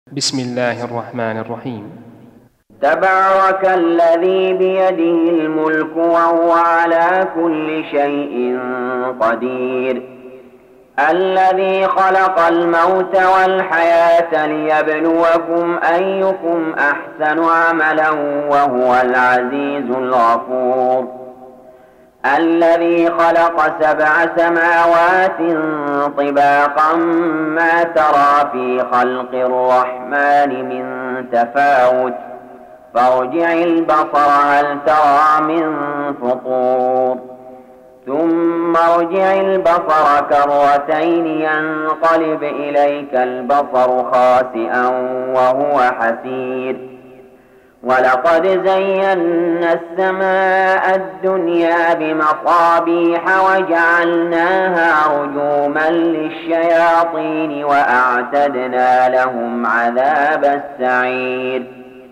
بسم الله الرحمن الرحيم. تبارك الذي بيده الملك وهو على كل شيء قدير، الذي خلق الموت والحياة ليبلوكم أيكم أحسن عملا وهو العزيز الغفور، الذي خلق 7 سماوات طباقا ما ترى في خلق الرحمن من تفاوت، فارجع البصر هل ترى من فطور، ثم ارجع البصر كرتين ينقلب إليك البصر خاسئا وهو حسير، ولقد زينا السماء الدنيا بمصابيح وجعلناها رجوما للشياطين وأعتدنا لهم عذاب السعير،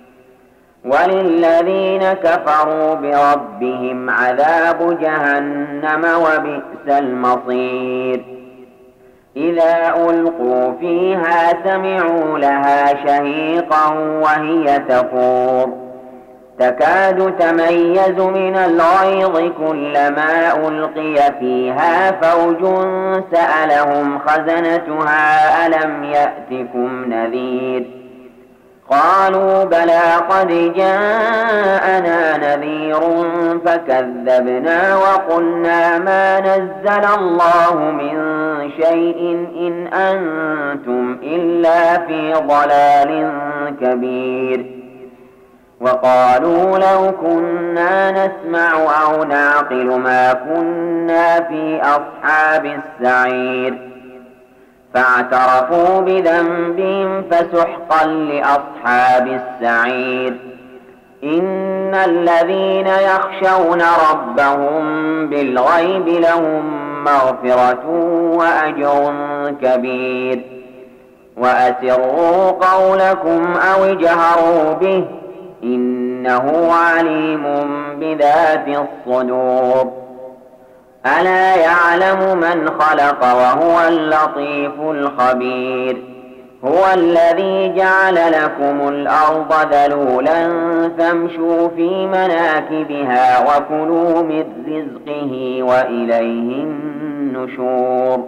وللذين كفروا بربهم عذاب جهنم وبئس المصير. إذا ألقوا فيها سمعوا لها شهيقا وهي تفور، تكاد تميز من الغيظ كلما ألقي فيها فوج سألهم خزنتها ألم يأتكم نذير، قالوا بلى قد جاءنا نذير فكذبنا وقلنا ما نزل الله من شيء إن أنتم إلا في ضلال كبير، وقالوا لو كنا نسمع أو نعقل ما كنا في أصحاب السعير، فاعترفوا بذنبهم فسحقا لأصحاب السعير. إن الذين يخشون ربهم بالغيب لهم مغفرة وأجر كبير، وأسروا قولكم أو اجهروا به إنه عليم بذات الصدور. ألا يعلم من خلق وهو اللطيف الخبير، هو الذي جعل لكم الأرض ذلولا فامشوا في مناكبها وكلوا من رزقه وإليه النشور.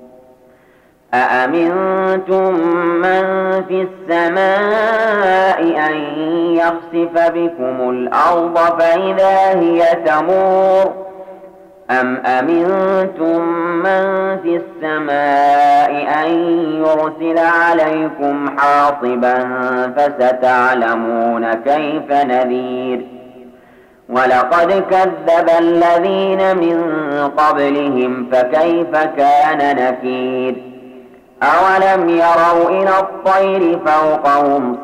أأمنتم من في السماء أن يخسف بكم الأرض فإذا هي تمور، أم أمنتم من في السماء أن يرسل عليكم حاصبا فستعلمون كيف نذير. ولقد كذب الذين من قبلهم فكيف كان نكير. أولم يروا إلى الطير فوقهم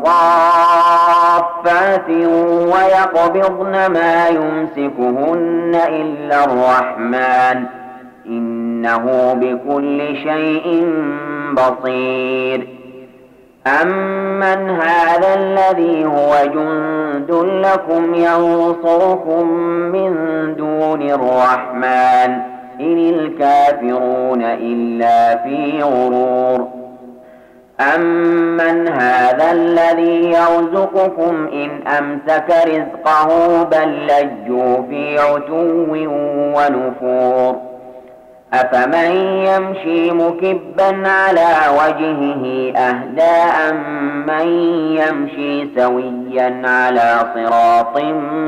صافات ويقبضن ما يمسكهن إلا الرحمن إنه بكل شيء بصير. أمن هذا الذي هو جند لكم ينصركم من دون الرحمن إن الكافرون إلا في غرور. أمن هذا الذي يرزقكم إن أمسك رزقه بل لجوا في عتو ونفور. أفمن يمشي مكبا على وجهه أهدى أمن يمشي سويا على صراط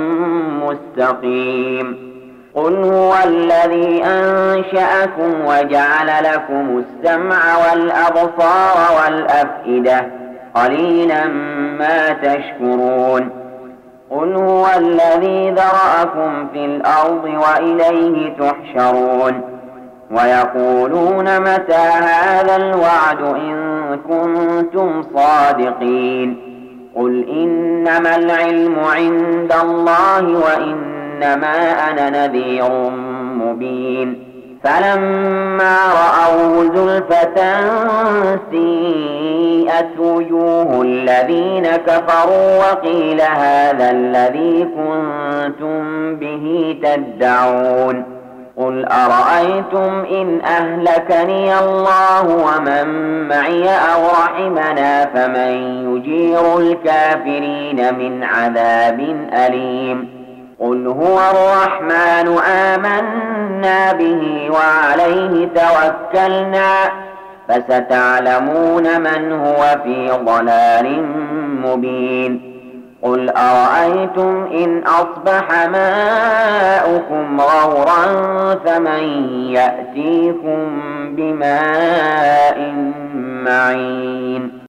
مستقيم. قل هو الذي أنشأكم وجعل لكم السمع والأبصار والأفئدة قليلا ما تشكرون. قل هو الذي ذرأكم في الأرض وإليه تحشرون. ويقولون متى هذا الوعد إن كنتم صادقين. قل إنما العلم عند الله وإنما أنا نذير مبين. فلما رأوه زلفة سيئت وجوه الذين كفروا وقيل هذا الذي كنتم به تدعون. قل أرأيتم إن أهلكني الله ومن معي أو رحمنا فمن يجير الكافرين من عذاب أليم قل هو الرحمن آمنا به وعليه توكلنا فستعلمون من هو في ضلال مبين قل أرأيتم إن أصبح ماؤكم غورا فمن يأتيكم بماء معين